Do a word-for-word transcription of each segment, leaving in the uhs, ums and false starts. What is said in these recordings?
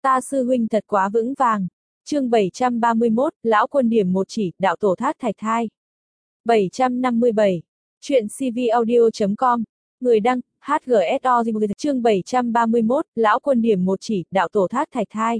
Ta sư huynh thật quá vững vàng. Chương bảy trăm ba mươi mốt, lão quân điểm một chỉ, đạo tổ thác thạch thai. bảy trăm năm mươi bảy. Chuyện cvaudio chấm com. Người đăng, hát giê ét o. Chương bảy trăm ba mươi mốt, lão quân điểm một chỉ, đạo tổ thác thạch thai.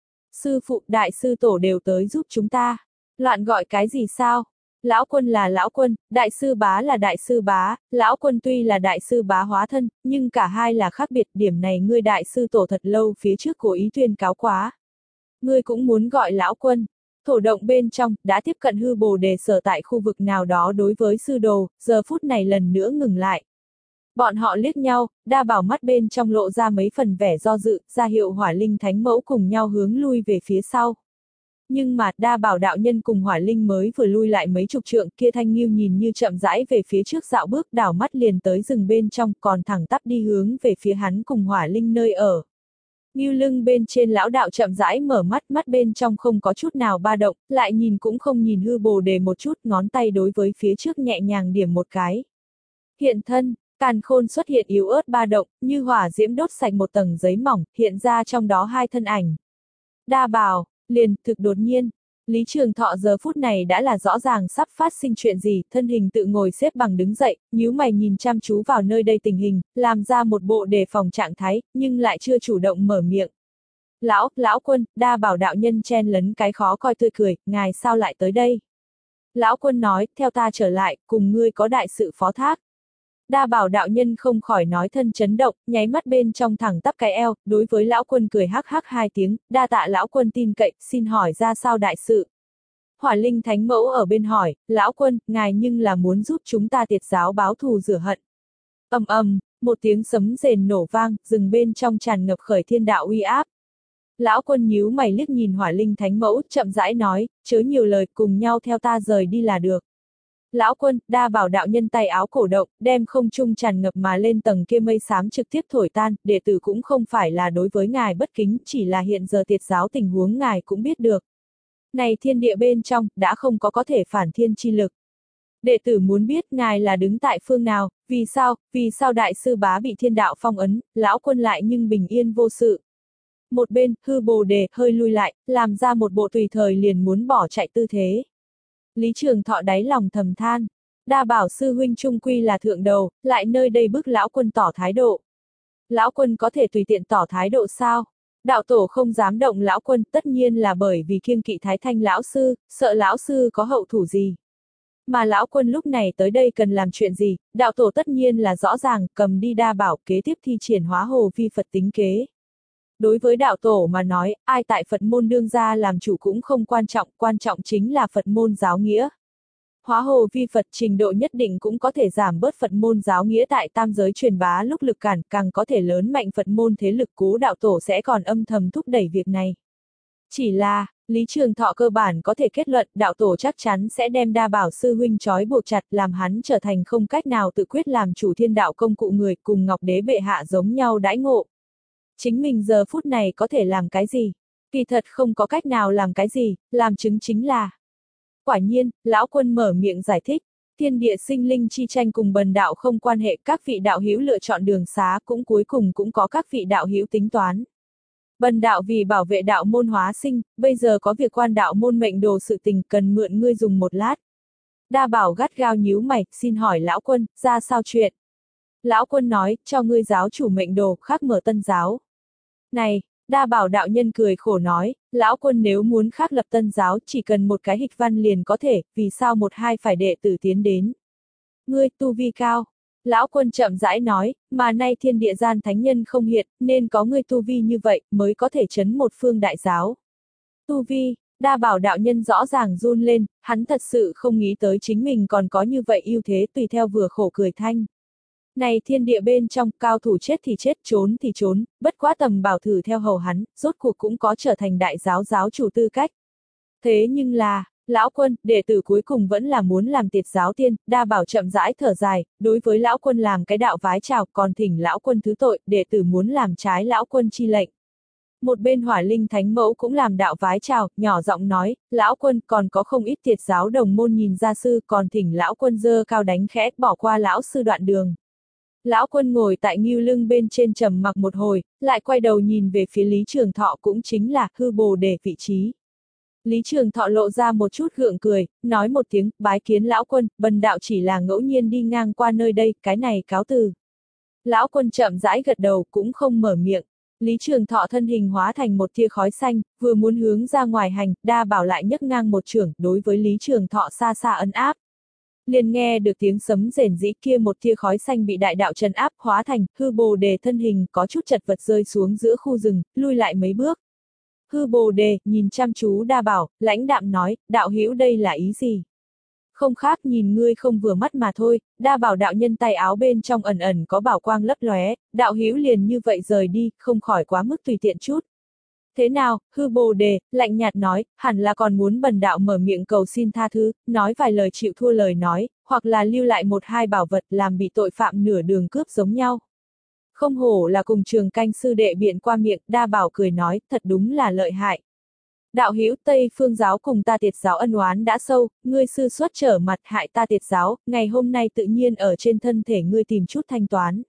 Sư phụ, đại sư tổ đều tới giúp chúng ta. Loạn gọi cái gì sao? Lão quân là lão quân, đại sư bá là đại sư bá, lão quân tuy là đại sư bá hóa thân, nhưng cả hai là khác biệt, điểm này ngươi đại sư tổ thật lâu phía trước cố ý tuyên cáo quá. Ngươi cũng muốn gọi lão quân. Thổ động bên trong, đã tiếp cận hư bồ đề sở tại khu vực nào đó đối với sư đồ, giờ phút này lần nữa ngừng lại. Bọn họ liếc nhau, đa bảo mắt bên trong lộ ra mấy phần vẻ do dự, ra hiệu hỏa linh thánh mẫu cùng nhau hướng lui về phía sau. Nhưng mà, đa bảo đạo nhân cùng hỏa linh mới vừa lui lại mấy chục trượng, kia thanh nghiêu nhìn như chậm rãi về phía trước dạo bước, đảo mắt liền tới rừng bên trong, còn thẳng tắp đi hướng về phía hắn cùng hỏa linh nơi ở. Nghiêu lưng bên trên lão đạo chậm rãi mở mắt, mắt bên trong không có chút nào ba động, lại nhìn cũng không nhìn hư bồ đề một chút, ngón tay đối với phía trước nhẹ nhàng điểm một cái. Hiện thân, càn khôn xuất hiện yếu ớt ba động, như hỏa diễm đốt sạch một tầng giấy mỏng, hiện ra trong đó hai thân ảnh. Đa bảo, liền, thực đột nhiên. Lý Trường Thọ giờ phút này đã là rõ ràng sắp phát sinh chuyện gì, thân hình tự ngồi xếp bằng đứng dậy, nhíu mày nhìn chăm chú vào nơi đây tình hình, làm ra một bộ đề phòng trạng thái, nhưng lại chưa chủ động mở miệng. Lão, lão quân, đa bảo đạo nhân chen lấn cái khó coi tươi cười, ngài sao lại tới đây? Lão quân nói, theo ta trở lại, cùng ngươi có đại sự phó thác. Đa bảo đạo nhân không khỏi nói thân chấn động, nháy mắt bên trong thẳng tắp cái eo, đối với lão quân cười hắc hắc hai tiếng, đa tạ lão quân tin cậy, xin hỏi ra sao đại sự. Hỏa linh thánh mẫu ở bên hỏi, lão quân, ngài nhưng là muốn giúp chúng ta tiệt giáo báo thù rửa hận. Ầm ầm, một tiếng sấm rền nổ vang, rừng bên trong tràn ngập khởi thiên đạo uy áp. Lão quân nhíu mày liếc nhìn hỏa linh thánh mẫu, chậm rãi nói, chớ nhiều lời, cùng nhau theo ta rời đi là được. Lão quân, đa bảo đạo nhân tay áo cổ động, đem không trung tràn ngập mà lên tầng kia mây xám trực tiếp thổi tan, đệ tử cũng không phải là đối với ngài bất kính, chỉ là hiện giờ tiệt giáo tình huống ngài cũng biết được. Này thiên địa bên trong, đã không có có thể phản thiên chi lực. Đệ tử muốn biết ngài là đứng tại phương nào, vì sao, vì sao đại sư bá bị thiên đạo phong ấn, lão quân lại nhưng bình yên vô sự. Một bên, hư bồ đề, hơi lui lại, làm ra một bộ tùy thời liền muốn bỏ chạy tư thế. Lý Trường Thọ đáy lòng thầm than, đa bảo sư huynh trung quy là thượng đầu, lại nơi đây bức lão quân tỏ thái độ. Lão quân có thể tùy tiện tỏ thái độ sao? Đạo tổ không dám động lão quân, tất nhiên là bởi vì kiêng kỵ thái thanh lão sư, sợ lão sư có hậu thủ gì. Mà lão quân lúc này tới đây cần làm chuyện gì, đạo tổ tất nhiên là rõ ràng, cầm đi đa bảo, kế tiếp thi triển hóa hồ vi Phật tính kế. Đối với đạo tổ mà nói, ai tại Phật môn đương gia làm chủ cũng không quan trọng, quan trọng chính là Phật môn giáo nghĩa. Hóa hồ vi Phật trình độ nhất định cũng có thể giảm bớt Phật môn giáo nghĩa tại tam giới truyền bá lúc lực cản, càng có thể lớn mạnh Phật môn thế lực, cố đạo tổ sẽ còn âm thầm thúc đẩy việc này. Chỉ là, Lý Trường Thọ cơ bản có thể kết luận đạo tổ chắc chắn sẽ đem đa bảo sư huynh trói buộc chặt, làm hắn trở thành không cách nào tự quyết làm chủ thiên đạo công cụ người, cùng Ngọc Đế bệ hạ giống nhau đãi ngộ. Chính mình giờ phút này có thể làm cái gì? Kỳ thật không có cách nào làm cái gì, làm chứng chính là. Quả nhiên, lão quân mở miệng giải thích, thiên địa sinh linh chi tranh cùng bần đạo không quan hệ, các vị đạo hữu lựa chọn đường xá cũng cuối cùng cũng có các vị đạo hữu tính toán. Bần đạo vì bảo vệ đạo môn hóa sinh, bây giờ có việc quan đạo môn mệnh đồ sự tình cần mượn ngươi dùng một lát. Đa bảo gắt gao nhíu mày, xin hỏi lão quân, ra sao chuyện? Lão quân nói, cho ngươi giáo chủ mệnh đồ, khác mở tân giáo. Này, đa bảo đạo nhân cười khổ nói, lão quân nếu muốn khác lập tân giáo chỉ cần một cái hịch văn liền có thể, vì sao một hai phải đệ tử tiến đến. Ngươi tu vi cao. Lão quân chậm rãi nói, mà nay thiên địa gian thánh nhân không hiện, nên có ngươi tu vi như vậy, mới có thể chấn một phương đại giáo. Tu vi, đa bảo đạo nhân rõ ràng run lên, hắn thật sự không nghĩ tới chính mình còn có như vậy ưu thế, tùy theo vừa khổ cười thanh. Này thiên địa bên trong, cao thủ chết thì chết, trốn thì trốn, bất quá tầm bảo thử theo hầu hắn, rốt cuộc cũng có trở thành đại giáo giáo chủ tư cách. Thế nhưng là, lão quân, đệ tử cuối cùng vẫn là muốn làm tiệt giáo tiên, đa bảo chậm rãi thở dài, đối với lão quân làm cái đạo vái chào, còn thỉnh lão quân thứ tội, đệ tử muốn làm trái lão quân chi lệnh. Một bên hỏa linh thánh mẫu cũng làm đạo vái chào, nhỏ giọng nói, lão quân còn có không ít tiệt giáo đồng môn nhìn gia sư, còn thỉnh lão quân dơ cao đánh khẽ, bỏ qua lão sư đoạn đường. Lão Quân ngồi tại ngưu lưng bên trên trầm mặc một hồi, lại quay đầu nhìn về phía Lý Trường Thọ cũng chính là hư bồ đề vị trí. Lý Trường Thọ lộ ra một chút gượng cười, nói một tiếng, bái kiến Lão Quân, bần đạo chỉ là ngẫu nhiên đi ngang qua nơi đây, cái này cáo từ. Lão Quân chậm rãi gật đầu cũng không mở miệng. Lý Trường Thọ thân hình hóa thành một tia khói xanh, vừa muốn hướng ra ngoài hành, Đa Bảo lại nhấc ngang một chưởng, đối với Lý Trường Thọ xa xa ấn áp. Liền nghe được tiếng sấm rền rĩ, kia một tia khói xanh bị đại đạo trấn áp, hóa thành hư bồ đề thân hình có chút chật vật rơi xuống giữa khu rừng, lui lại mấy bước. Hư bồ đề nhìn chăm chú Đa Bảo, lãnh đạm nói, đạo hữu đây là ý gì? Không khác nhìn ngươi không vừa mắt mà thôi. Đa Bảo đạo nhân tay áo bên trong ẩn ẩn có bảo quang lấp lóe, đạo hữu liền như vậy rời đi, không khỏi quá mức tùy tiện chút. Thế nào, hư bồ đề, lạnh nhạt nói, hẳn là còn muốn bần đạo mở miệng cầu xin tha thứ, nói vài lời chịu thua lời nói, hoặc là lưu lại một hai bảo vật làm bị tội phạm nửa đường cướp giống nhau. Không hổ là cùng trường canh sư đệ biện qua miệng, Đa Bảo cười nói, thật đúng là lợi hại. Đạo hữu Tây Phương giáo cùng ta Tiệt giáo ân oán đã sâu, ngươi sư xuất trở mặt hại ta Tiệt giáo, ngày hôm nay tự nhiên ở trên thân thể ngươi tìm chút thanh toán.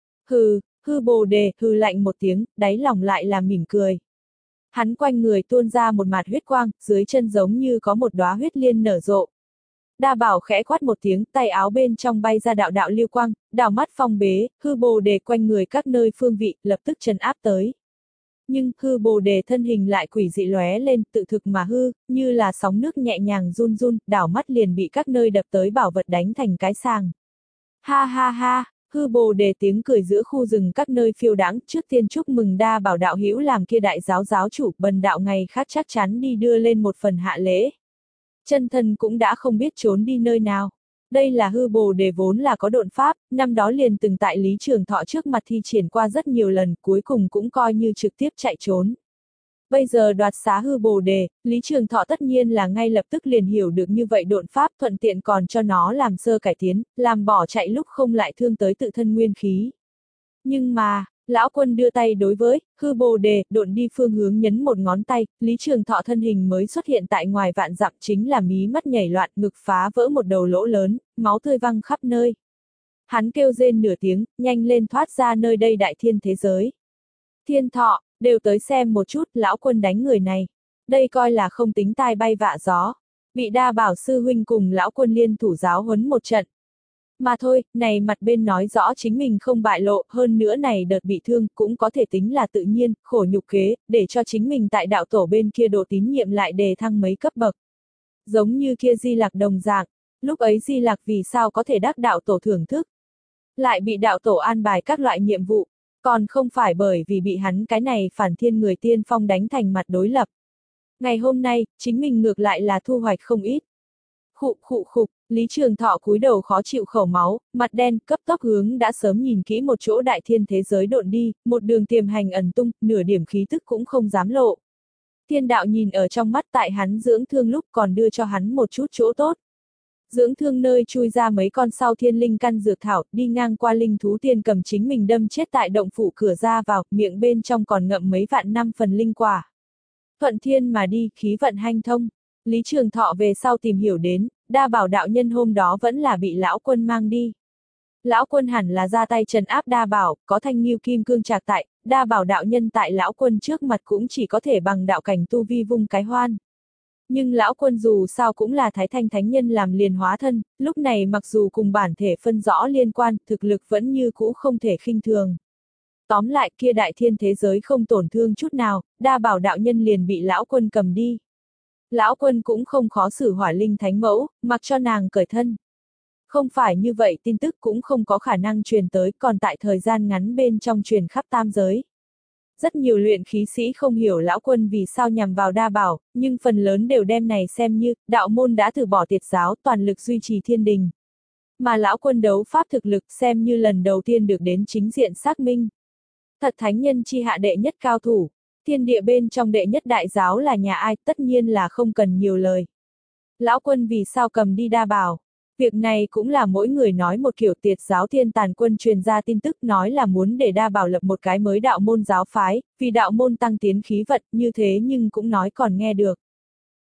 Hừ, hư bồ đề, hừ lạnh một tiếng, đáy lòng lại là mỉm cười. Hắn quanh người tuôn ra một mạt huyết quang, dưới chân giống như có một đóa huyết liên nở rộ. Đa Bảo khẽ quát một tiếng, tay áo bên trong bay ra đạo đạo lưu quang, đảo mắt phong bế, hư bồ đề quanh người các nơi phương vị, lập tức trấn áp tới. Nhưng hư bồ đề thân hình lại quỷ dị lóe lên, tự thực mà hư, như là sóng nước nhẹ nhàng run run, đảo mắt liền bị các nơi đập tới bảo vật đánh thành cái sàng. Ha ha ha, hư bồ đề tiếng cười giữa khu rừng các nơi phiêu đãng, trước tiên chúc mừng Đa Bảo đạo hữu làm kia đại giáo giáo chủ, bần đạo ngày khác chắc chắn đi đưa lên một phần hạ lễ. Chân thân cũng đã không biết trốn đi nơi nào. Đây là hư bồ đề vốn là có độn pháp, năm đó liền từng tại Lý Trường Thọ trước mặt thi triển qua rất nhiều lần, cuối cùng cũng coi như trực tiếp chạy trốn. Bây giờ đoạt xá hư bồ đề, Lý Trường Thọ tất nhiên là ngay lập tức liền hiểu được như vậy độn pháp, thuận tiện còn cho nó làm sơ cải tiến, làm bỏ chạy lúc không lại thương tới tự thân nguyên khí. Nhưng mà, Lão Quân đưa tay đối với hư bồ đề, độn đi phương hướng nhấn một ngón tay, Lý Trường Thọ thân hình mới xuất hiện tại ngoài vạn dặm, chính là mí mắt nhảy loạn, ngực phá vỡ một đầu lỗ lớn, máu tươi văng khắp nơi. Hắn kêu rên nửa tiếng, nhanh lên thoát ra nơi đây đại thiên thế giới. Thiên Thọ, đều tới xem một chút, Lão Quân đánh người này. Đây coi là không tính tai bay vạ gió. Bị Đa Bảo sư huynh cùng Lão Quân liên thủ giáo huấn một trận. Mà thôi, này mặt bên nói rõ chính mình không bại lộ, hơn nữa này đợt bị thương cũng có thể tính là tự nhiên, khổ nhục kế, để cho chính mình tại đạo tổ bên kia độ tín nhiệm lại đề thăng mấy cấp bậc. Giống như kia Di Lặc đồng dạng, lúc ấy Di Lặc vì sao có thể đắc đạo tổ thưởng thức. Lại bị đạo tổ an bài các loại nhiệm vụ, còn không phải bởi vì bị hắn cái này phản thiên người tiên phong đánh thành mặt đối lập. Ngày hôm nay, chính mình ngược lại là thu hoạch không ít. Khụ khụ khục, Lý Trường Thọ cúi đầu khó chịu khẩu máu, mặt đen, cấp tốc hướng đã sớm nhìn kỹ một chỗ đại thiên thế giới độn đi, một đường tiềm hành ẩn tung, nửa điểm khí tức cũng không dám lộ. Thiên đạo nhìn ở trong mắt tại hắn dưỡng thương lúc còn đưa cho hắn một chút chỗ tốt. Dưỡng thương nơi chui ra mấy con sau thiên linh căn dược thảo, đi ngang qua linh thú tiên cầm chính mình đâm chết tại động phủ cửa ra vào, miệng bên trong còn ngậm mấy vạn năm phần linh quả. Thuận thiên mà đi, khí vận hanh thông. Lý Trường Thọ về sau tìm hiểu đến, Đa Bảo đạo nhân hôm đó vẫn là bị Lão Quân mang đi. Lão Quân hẳn là ra tay trấn áp Đa Bảo, có thanh nghiêu kim cương trạc tại, Đa Bảo đạo nhân tại Lão Quân trước mặt cũng chỉ có thể bằng đạo cảnh tu vi vung cái hoan. Nhưng Lão Quân dù sao cũng là Thái Thanh Thánh Nhân làm liền hóa thân, lúc này mặc dù cùng bản thể phân rõ liên quan, thực lực vẫn như cũ không thể khinh thường. Tóm lại kia đại thiên thế giới không tổn thương chút nào, Đa Bảo đạo nhân liền bị Lão Quân cầm đi. Lão Quân cũng không khó xử hỏa linh thánh mẫu, mặc cho nàng cởi thân. Không phải như vậy tin tức cũng không có khả năng truyền tới, còn tại thời gian ngắn bên trong truyền khắp tam giới. Rất nhiều luyện khí sĩ không hiểu Lão Quân vì sao nhằm vào Đa Bảo, nhưng phần lớn đều đem này xem như, đạo môn đã từ bỏ Tiệt giáo toàn lực duy trì thiên đình. Mà Lão Quân đấu pháp thực lực xem như lần đầu tiên được đến chính diện xác minh. Thật thánh nhân chi hạ đệ nhất cao thủ. Thiên địa bên trong đệ nhất đại giáo là nhà ai, tất nhiên là không cần nhiều lời. Lão Quân vì sao cầm đi Đa Bảo? Việc này cũng là mỗi người nói một kiểu. Tiệt giáo Thiên Tàn Quân truyền ra tin tức nói là muốn để Đa Bảo lập một cái mới đạo môn giáo phái, vì đạo môn tăng tiến khí vận, như thế nhưng cũng nói còn nghe được.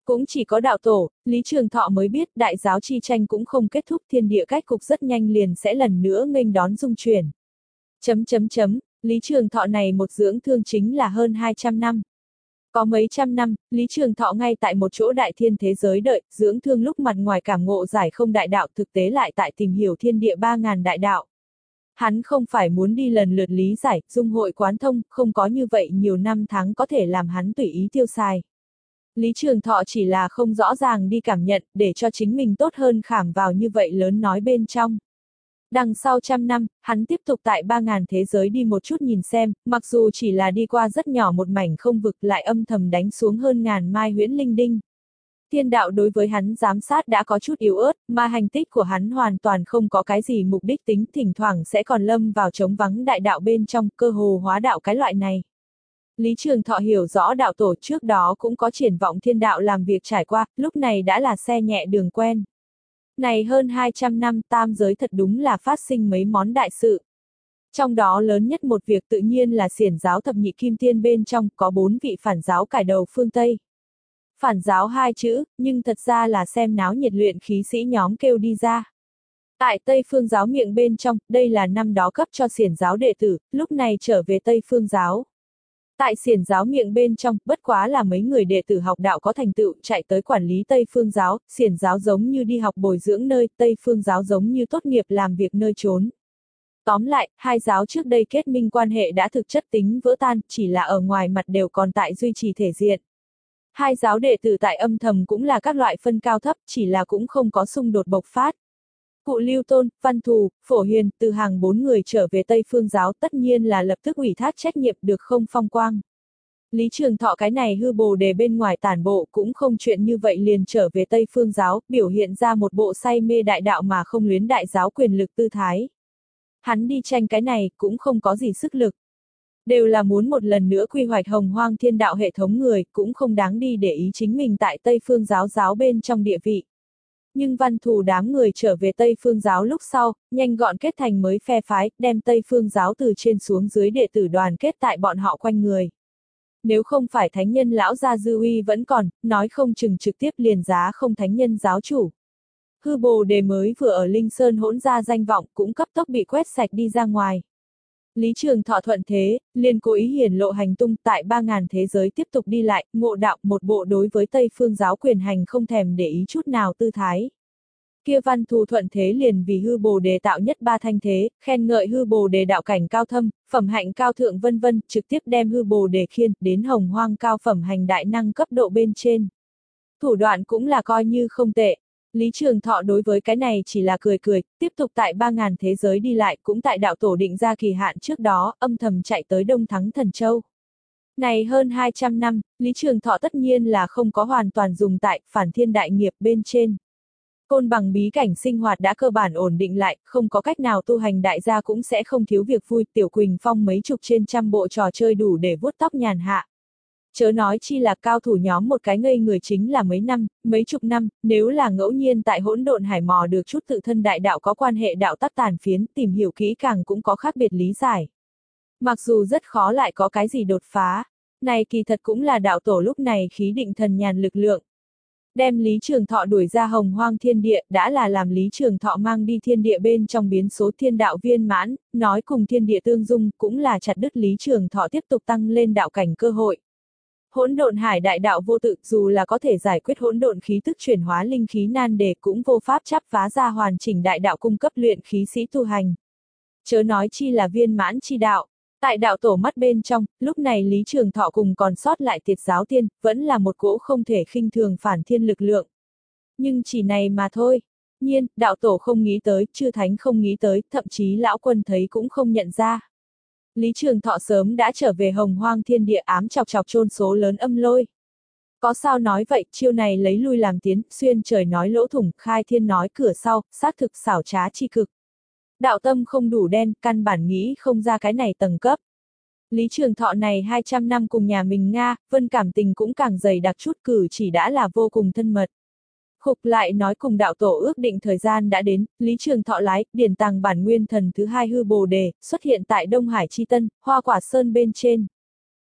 Cũng chỉ có đạo tổ, Lý Trường Thọ mới biết đại giáo chi tranh cũng không kết thúc, thiên địa cách cục rất nhanh liền sẽ lần nữa nghênh đón dung chuyển. Chấm chấm chấm, Lý Trường Thọ này một dưỡng thương chính là hơn hai trăm năm. Có mấy trăm năm, Lý Trường Thọ ngay tại một chỗ đại thiên thế giới đợi, dưỡng thương lúc mặt ngoài cảm ngộ giải không đại đạo, thực tế lại tại tìm hiểu thiên địa ba ngàn đại đạo. Hắn không phải muốn đi lần lượt lý giải, dung hội quán thông, không có như vậy nhiều năm tháng có thể làm hắn tùy ý tiêu xài. Lý Trường Thọ chỉ là không rõ ràng đi cảm nhận, để cho chính mình tốt hơn khảm vào như vậy lớn nói bên trong. Đằng sau trăm năm, hắn tiếp tục tại ba ngàn thế giới đi một chút nhìn xem, mặc dù chỉ là đi qua rất nhỏ một mảnh không vực lại âm thầm đánh xuống hơn ngàn mai huyễn linh đinh. Thiên đạo đối với hắn giám sát đã có chút yếu ớt, mà hành tích của hắn hoàn toàn không có cái gì mục đích tính, thỉnh thoảng sẽ còn lâm vào trống vắng đại đạo bên trong, cơ hồ hóa đạo cái loại này. Lý Trường Thọ hiểu rõ đạo tổ trước đó cũng có triển vọng thiên đạo làm việc trải qua, lúc này đã là xe nhẹ đường quen. Này hơn hai trăm năm tam giới thật đúng là phát sinh mấy món đại sự. Trong đó lớn nhất một việc tự nhiên là xiển giáo thập nhị kim tiên bên trong có bốn vị phản giáo cải đầu phương Tây. Phản giáo hai chữ, nhưng thật ra là xem náo nhiệt luyện khí sĩ nhóm kêu đi ra. Tại Tây Phương giáo miệng bên trong, đây là năm đó cấp cho xiển giáo đệ tử, lúc này trở về Tây Phương giáo. Tại xiển giáo miệng bên trong, bất quá là mấy người đệ tử học đạo có thành tựu chạy tới quản lý Tây Phương giáo, xiển giáo giống như đi học bồi dưỡng nơi, Tây Phương giáo giống như tốt nghiệp làm việc nơi trốn. Tóm lại, hai giáo trước đây kết minh quan hệ đã thực chất tính vỡ tan, chỉ là ở ngoài mặt đều còn tại duy trì thể diện. Hai giáo đệ tử tại âm thầm cũng là các loại phân cao thấp, chỉ là cũng không có xung đột bộc phát. Cụ Lưu Tôn, Văn Thù, Phổ Hiền, từ hàng bốn người trở về Tây Phương giáo tất nhiên là lập tức ủy thác trách nhiệm được không phong quang. Lý Trường Thọ cái này hư bồ đề bên ngoài tản bộ cũng không chuyện như vậy liền trở về Tây Phương giáo, biểu hiện ra một bộ say mê đại đạo mà không luyến đại giáo quyền lực tư thái. Hắn đi tranh cái này cũng không có gì sức lực. Đều là muốn một lần nữa quy hoạch hồng hoang thiên đạo hệ thống người, cũng không đáng đi để ý chính mình tại Tây Phương giáo giáo bên trong địa vị. Nhưng Văn Thù đám người trở về Tây Phương giáo lúc sau, nhanh gọn kết thành mới phe phái, đem Tây Phương giáo từ trên xuống dưới đệ tử đoàn kết tại bọn họ quanh người. Nếu không phải thánh nhân lão gia dư uy vẫn còn, nói không chừng trực tiếp liền giá không thánh nhân giáo chủ. Hư bồ đề mới vừa ở Linh Sơn hỗn ra danh vọng cũng cấp tốc bị quét sạch đi ra ngoài. Lý Trường Thọ thuận thế, liền cố ý hiển lộ hành tung tại ba ngàn thế giới tiếp tục đi lại, ngộ đạo một bộ đối với Tây Phương giáo quyền hành không thèm để ý chút nào tư thái. Kia Văn Thù thuận thế liền vì hư bồ đề tạo nhất ba thanh thế, khen ngợi hư bồ đề đạo cảnh cao thâm, phẩm hạnh cao thượng vân vân, trực tiếp đem hư bồ đề khiên đến hồng hoang cao phẩm hành đại năng cấp độ bên trên. Thủ đoạn cũng là coi như không tệ. Lý Trường Thọ đối với cái này chỉ là cười cười, tiếp tục tại ba ngàn thế giới đi lại, cũng tại đạo tổ định ra kỳ hạn trước đó, âm thầm chạy tới Đông Thắng Thần Châu. Này hơn hai trăm năm, Lý Trường Thọ tất nhiên là không có hoàn toàn dùng tại phản thiên đại nghiệp bên trên. Côn Bằng bí cảnh sinh hoạt đã cơ bản ổn định lại, không có cách nào tu hành đại gia cũng sẽ không thiếu việc vui, Tiểu Quỳnh Phong mấy chục trên trăm bộ trò chơi đủ để vuốt tóc nhàn hạ. Chớ nói chi là cao thủ nhóm một cái ngây người chính là mấy năm, mấy chục năm, nếu là ngẫu nhiên tại hỗn độn hải mò được chút tự thân đại đạo có quan hệ đạo tắc tàn phiến, tìm hiểu kỹ càng cũng có khác biệt lý giải. Mặc dù rất khó lại có cái gì đột phá, này kỳ thật cũng là đạo tổ lúc này khí định thần nhàn lực lượng. Đem Lý Trường Thọ đuổi ra hồng hoang thiên địa đã là làm Lý Trường Thọ mang đi thiên địa bên trong biến số thiên đạo viên mãn, nói cùng thiên địa tương dung cũng là chặt đứt Lý Trường Thọ tiếp tục tăng lên đạo cảnh cơ hội. Hỗn độn hải đại đạo vô tự, dù là có thể giải quyết hỗn độn khí tức chuyển hóa linh khí nan đề cũng vô pháp chắp phá ra hoàn chỉnh đại đạo cung cấp luyện khí sĩ tu hành. Chớ nói chi là viên mãn chi đạo. Tại đạo tổ mắt bên trong, lúc này Lý Trường Thọ cùng còn sót lại tiệt giáo tiên, vẫn là một cỗ không thể khinh thường phản thiên lực lượng. Nhưng chỉ này mà thôi. Nhiên, đạo tổ không nghĩ tới, chư thánh không nghĩ tới, thậm chí lão quân thấy cũng không nhận ra. Lý Trường Thọ sớm đã trở về hồng hoang thiên địa ám chọc chọc chôn số lớn âm lôi. Có sao nói vậy, chiêu này lấy lui làm tiến, xuyên trời nói lỗ thủng, khai thiên nói cửa sau, xác thực xảo trá chi cực. Đạo tâm không đủ đen, căn bản nghĩ không ra cái này tầng cấp. Lý Trường Thọ này hai trăm năm cùng nhà mình Nga, Vân cảm tình cũng càng dày đặc chút, cử chỉ đã là vô cùng thân mật. Khục lại nói cùng đạo tổ ước định thời gian đã đến, Lý Trường Thọ lái, điển tàng bản nguyên thần thứ hai hư bồ đề, xuất hiện tại Đông Hải Chi Tân, Hoa Quả Sơn bên trên.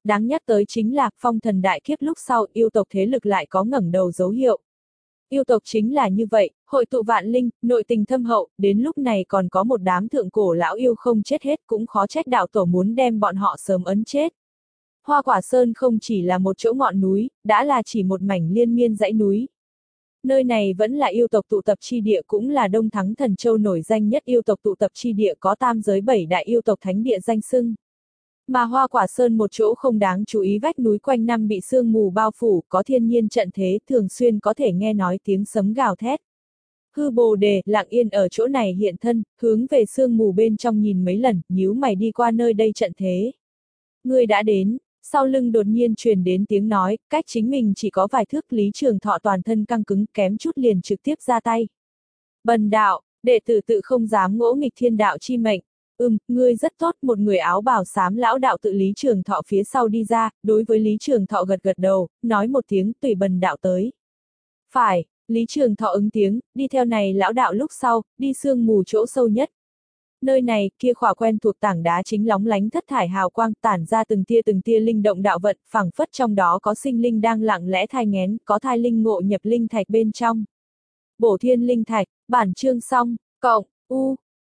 Đáng nhắc tới chính là, phong thần đại kiếp lúc sau, yêu tộc thế lực lại có ngẩng đầu dấu hiệu. Yêu tộc chính là như vậy, hội tụ vạn linh, nội tình thâm hậu, đến lúc này còn có một đám thượng cổ lão yêu không chết hết, cũng khó trách đạo tổ muốn đem bọn họ sớm ấn chết. Hoa Quả Sơn không chỉ là một chỗ ngọn núi, đã là chỉ một mảnh liên miên dãy núi. Nơi này vẫn là yêu tộc tụ tập chi địa, cũng là Đông Thắng Thần Châu nổi danh nhất yêu tộc tụ tập chi địa, có tam giới bảy đại yêu tộc thánh địa danh xưng. Mà Hoa Quả Sơn một chỗ không đáng chú ý vách núi quanh năm bị sương mù bao phủ, có thiên nhiên trận thế, thường xuyên có thể nghe nói tiếng sấm gào thét. Hư Bồ Đề lặng yên ở chỗ này hiện thân, hướng về sương mù bên trong nhìn mấy lần, nhíu mày đi qua nơi đây trận thế. Người đã đến. Sau lưng đột nhiên truyền đến tiếng nói, cách chính mình chỉ có vài thước, Lý Trường Thọ toàn thân căng cứng, kém chút liền trực tiếp ra tay. Bần đạo, đệ tử tự không dám ngỗ nghịch thiên đạo chi mệnh. Ừm, ngươi rất tốt, một người áo bào xám lão đạo tự Lý Trường Thọ phía sau đi ra, đối với Lý Trường Thọ gật gật đầu, nói một tiếng tùy bần đạo tới. Phải, Lý Trường Thọ ứng tiếng, đi theo này lão đạo lúc sau, đi sương mù chỗ sâu nhất. Nơi này, kia khỏa quen thuộc tảng đá chính lóng lánh thất thải hào quang, tản ra từng tia từng tia linh động đạo vận, phảng phất trong đó có sinh linh đang lặng lẽ thai nghén, có thai linh ngộ nhập linh thạch bên trong. Bổ thiên linh thạch, bản chương xong, cộng, u,